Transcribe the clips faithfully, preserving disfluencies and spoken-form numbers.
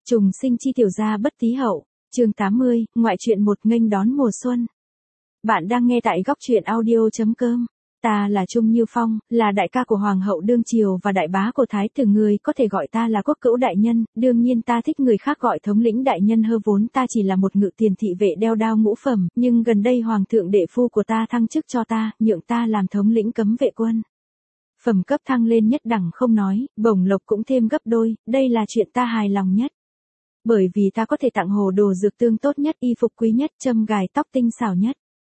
Trùng sinh chi tiểu gia bất tí hậu, chương tám mươi, ngoại truyện một nghênh đón mùa xuân. Bạn đang nghe tại góc truyện audio.com. Ta là Trung Như Phong, là đại ca của Hoàng hậu đương triều và đại bá của Thái tử, người có thể gọi ta là quốc cữu đại nhân, đương nhiên ta thích người khác gọi thống lĩnh đại nhân hơn, vốn ta chỉ là một ngự tiền thị vệ đeo đao ngũ phẩm, nhưng gần đây Hoàng thượng đệ phu của ta thăng chức cho ta, nhượng ta làm thống lĩnh cấm vệ quân. Phẩm cấp thăng lên nhất đẳng không nói, bổng lộc cũng thêm gấp đôi, đây là chuyện ta hài lòng nhất. Bởi vì ta có thể tặng Hồ Đồ dược tương tốt nhất, y phục quý nhất, châm gài tóc tinh xảo nhất.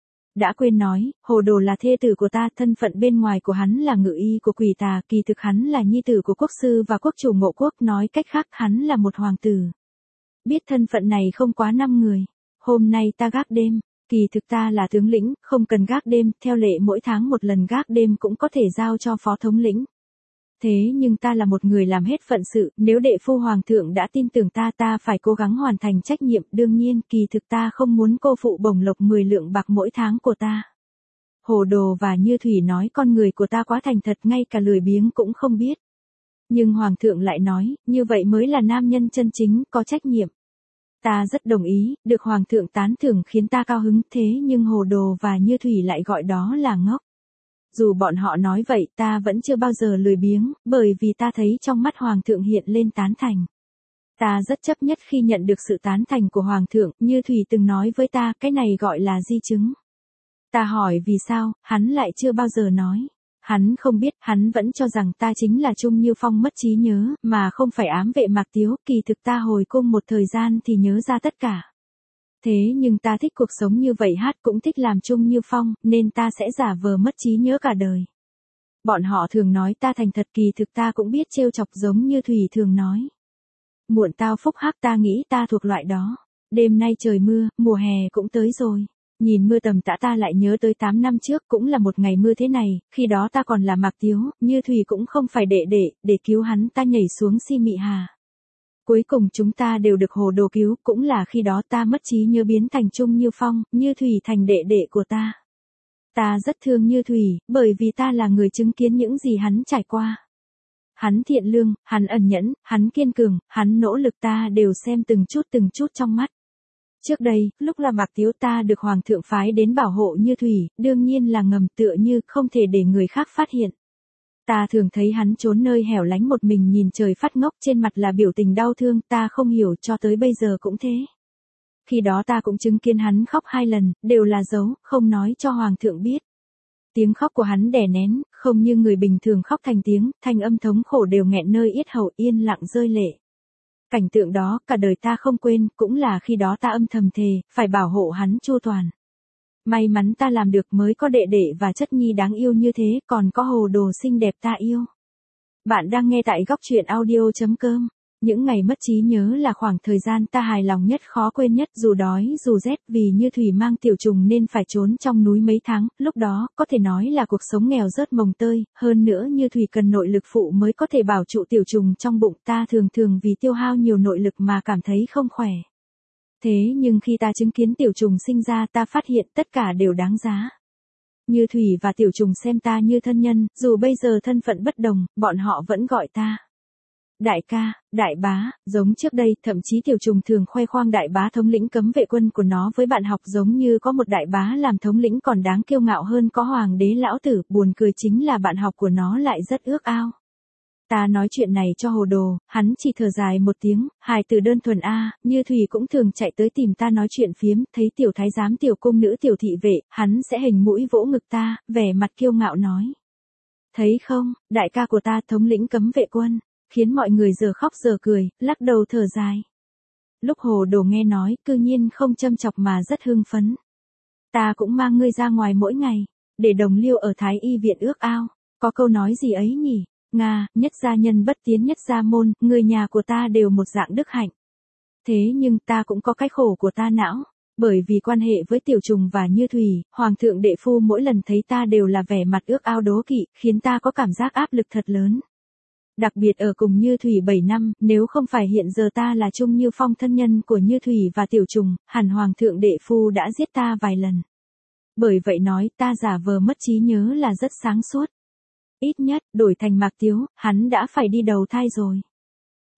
Đã quên nói, Hồ Đồ là thê tử của ta, thân phận bên ngoài của hắn là ngự y của Quỷ Tà, kỳ thực hắn là nhi tử của quốc sư và quốc chủ Ngộ Quốc, nói cách khác hắn là một hoàng tử. Biết thân phận này không quá năm người. Hôm nay ta gác đêm, kỳ thực ta là tướng lĩnh, không cần gác đêm, theo lệ mỗi tháng một lần gác đêm cũng có thể giao cho phó thống lĩnh. Thế nhưng ta là một người làm hết phận sự, nếu đệ phu hoàng thượng đã tin tưởng ta, ta phải cố gắng hoàn thành trách nhiệm, đương nhiên, kỳ thực ta không muốn cô phụ bổng lộc mười lượng bạc mỗi tháng của ta. Hồ Đồ và Như Thủy nói con người của ta quá thành thật, ngay cả lười biếng cũng không biết. Nhưng hoàng thượng lại nói, như vậy mới là nam nhân chân chính, có trách nhiệm. Ta rất đồng ý, được hoàng thượng tán thưởng khiến ta cao hứng, thế nhưng Hồ Đồ và Như Thủy lại gọi đó là ngốc. Dù bọn họ nói vậy, ta vẫn chưa bao giờ lười biếng, bởi vì ta thấy trong mắt Hoàng thượng hiện lên tán thành. Ta rất chấp nhất khi nhận được sự tán thành của Hoàng thượng, Như Thủy từng nói với ta, cái này gọi là di chứng. Ta hỏi vì sao, hắn lại chưa bao giờ nói. Hắn không biết, hắn vẫn cho rằng ta chính là Trung Như Phong mất trí nhớ, mà không phải ám vệ Mạc Tiếu, kỳ thực ta hồi cung một thời gian thì nhớ ra tất cả. Thế nhưng ta thích cuộc sống như vậy, hát cũng thích làm Trung Như Phong, nên ta sẽ giả vờ mất trí nhớ cả đời. Bọn họ thường nói ta thành thật, kỳ thực ta cũng biết trêu chọc, giống như Thủy thường nói. Muộn tao phúc hắc, ta nghĩ ta thuộc loại đó. Đêm nay trời mưa, mùa hè cũng tới rồi. Nhìn mưa tầm tã ta lại nhớ tới tám năm trước, cũng là một ngày mưa thế này, khi đó ta còn là Mạc Tiếu, Như Thủy cũng không phải đệ đệ, để cứu hắn ta nhảy xuống Si Mị Hà. Cuối cùng chúng ta đều được Hồ Đồ cứu, cũng là khi đó ta mất trí nhớ biến thành Trung Như Phong, Như Thủy thành đệ đệ của ta. Ta rất thương Như Thủy, bởi vì ta là người chứng kiến những gì hắn trải qua. Hắn thiện lương, hắn ẩn nhẫn, hắn kiên cường, hắn nỗ lực, ta đều xem từng chút từng chút trong mắt. Trước đây, lúc là Mạc Tiếu ta được Hoàng thượng phái đến bảo hộ Như Thủy, đương nhiên là ngầm, tựa như không thể để người khác phát hiện. Ta thường thấy hắn trốn nơi hẻo lánh một mình nhìn trời phát ngốc, trên mặt là biểu tình đau thương, ta không hiểu, cho tới bây giờ cũng thế. Khi đó ta cũng chứng kiến hắn khóc hai lần, đều là giấu, không nói cho Hoàng thượng biết. Tiếng khóc của hắn đè nén, không như người bình thường khóc thành tiếng, thanh âm thống khổ đều nghẹn nơi yết hầu, yên lặng rơi lệ. Cảnh tượng đó, cả đời ta không quên, cũng là khi đó ta âm thầm thề, phải bảo hộ hắn chu toàn. May mắn ta làm được mới có đệ đệ và chất nhi đáng yêu như thế, còn có Hồ Đồ xinh đẹp ta yêu. Bạn đang nghe tại góc truyện audio.com. Những ngày mất trí nhớ là khoảng thời gian ta hài lòng nhất, khó quên nhất, dù đói, dù rét, vì Như Thủy mang tiểu trùng nên phải trốn trong núi mấy tháng, lúc đó, có thể nói là cuộc sống nghèo rớt mồng tơi, hơn nữa Như Thủy cần nội lực phụ mới có thể bảo trụ tiểu trùng trong bụng, ta thường thường vì tiêu hao nhiều nội lực mà cảm thấy không khỏe. Thế nhưng khi ta chứng kiến tiểu trùng sinh ra, ta phát hiện tất cả đều đáng giá. Như Thủy và tiểu trùng xem ta như thân nhân, dù bây giờ thân phận bất đồng, bọn họ vẫn gọi ta đại ca, đại bá, giống trước đây, thậm chí tiểu trùng thường khoe khoang đại bá thống lĩnh cấm vệ quân của nó với bạn học, giống như có một đại bá làm thống lĩnh còn đáng kiêu ngạo hơn có hoàng đế lão tử, buồn cười chính là bạn học của nó lại rất ước ao. Ta nói chuyện này cho Hồ Đồ, hắn chỉ thở dài một tiếng, hài từ đơn thuần a. Như Thủy cũng thường chạy tới tìm ta nói chuyện phiếm, thấy tiểu thái giám, tiểu cung nữ, tiểu thị vệ, hắn sẽ hình mũi vỗ ngực ta, vẻ mặt kiêu ngạo nói. Thấy không, đại ca của ta thống lĩnh cấm vệ quân, khiến mọi người giờ khóc giờ cười, lắc đầu thở dài. Lúc Hồ Đồ nghe nói, cư nhiên không châm chọc mà rất hưng phấn. Ta cũng mang ngươi ra ngoài mỗi ngày, để đồng liêu ở Thái Y viện ước ao, có câu nói gì ấy nhỉ? Nga, nhất gia nhân bất tiến nhất gia môn, người nhà của ta đều một dạng đức hạnh. Thế nhưng ta cũng có cái khổ của ta não, bởi vì quan hệ với tiểu trùng và Như Thủy, Hoàng thượng đệ phu mỗi lần thấy ta đều là vẻ mặt ước ao đố kỵ, khiến ta có cảm giác áp lực thật lớn. Đặc biệt ở cùng Như Thủy bảy năm, nếu không phải hiện giờ ta là Trung Như Phong thân nhân của Như Thủy và tiểu trùng, hẳn Hoàng thượng đệ phu đã giết ta vài lần. Bởi vậy nói ta giả vờ mất trí nhớ là rất sáng suốt. Ít nhất, đổi thành Mạc Tiếu, hắn đã phải đi đầu thai rồi.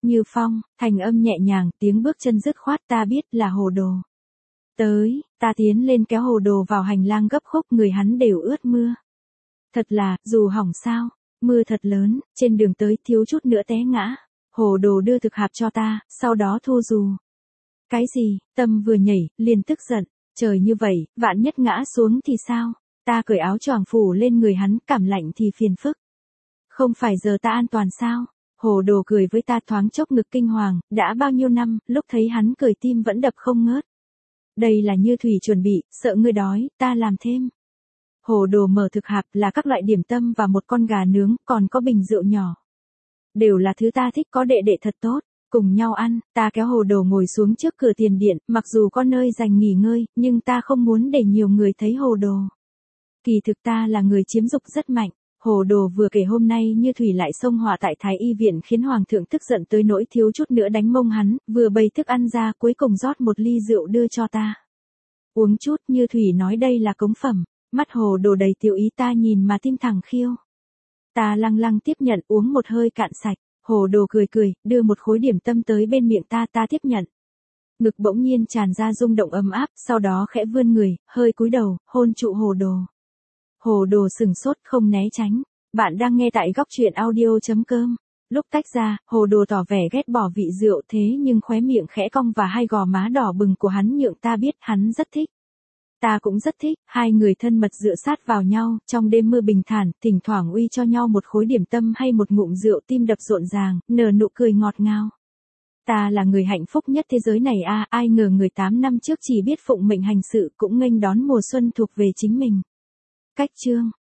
Như Phong, thành âm nhẹ nhàng, tiếng bước chân dứt khoát, ta biết là Hồ Đồ. Tới, ta tiến lên kéo Hồ Đồ vào hành lang gấp khúc, người hắn đều ướt mưa. Thật là, dù hỏng sao, mưa thật lớn, trên đường tới thiếu chút nữa té ngã. Hồ Đồ đưa thực hạp cho ta, sau đó thu dù. Cái gì, Tâm vừa nhảy, liền tức giận, trời như vậy, vạn nhất ngã xuống thì sao? Ta cởi áo choàng phủ lên người hắn, cảm lạnh thì phiền phức. Không phải giờ ta an toàn sao? Hồ Đồ cười với ta, thoáng chốc ngực kinh hoàng, đã bao nhiêu năm, lúc thấy hắn cười tim vẫn đập không ngớt. Đây là Như Thủy chuẩn bị, sợ ngươi đói, ta làm thêm. Hồ Đồ mở thực hạp là các loại điểm tâm và một con gà nướng, còn có bình rượu nhỏ. Đều là thứ ta thích, có đệ đệ thật tốt. Cùng nhau ăn, ta kéo Hồ Đồ ngồi xuống trước cửa tiền điện, mặc dù có nơi dành nghỉ ngơi, nhưng ta không muốn để nhiều người thấy Hồ Đồ. Kỳ thực ta là người chiếm dục rất mạnh. Hồ Đồ vừa kể hôm nay Như Thủy lại xông họa tại Thái Y viện khiến Hoàng thượng tức giận tới nỗi thiếu chút nữa đánh mông hắn, vừa bày thức ăn ra cuối cùng rót một ly rượu đưa cho ta. Uống chút, Như Thủy nói đây là cống phẩm, mắt Hồ Đồ đầy tiểu ý, ta nhìn mà tim thẳng khiêu. Ta lăng lăng tiếp nhận, uống một hơi cạn sạch. Hồ Đồ cười cười, đưa một khối điểm tâm tới bên miệng ta, ta tiếp nhận. Ngực bỗng nhiên tràn ra rung động ấm áp, sau đó khẽ vươn người, hơi cúi đầu, hôn trụ Hồ Đồ. Hồ Đồ sừng sốt không né tránh. Bạn đang nghe tại góc truyện audio chấm com. Lúc tách ra, Hồ Đồ tỏ vẻ ghét bỏ vị rượu thế nhưng khóe miệng khẽ cong và hai gò má đỏ bừng của hắn nhượng ta biết hắn rất thích. Ta cũng rất thích, hai người thân mật dựa sát vào nhau, trong đêm mưa bình thản, thỉnh thoảng uy cho nhau một khối điểm tâm hay một ngụm rượu, tim đập rộn ràng, nở nụ cười ngọt ngào. Ta là người hạnh phúc nhất thế giới này a, à, ai ngờ người tám năm trước chỉ biết phụng mệnh hành sự cũng nghênh đón mùa xuân thuộc về chính mình. Cách chương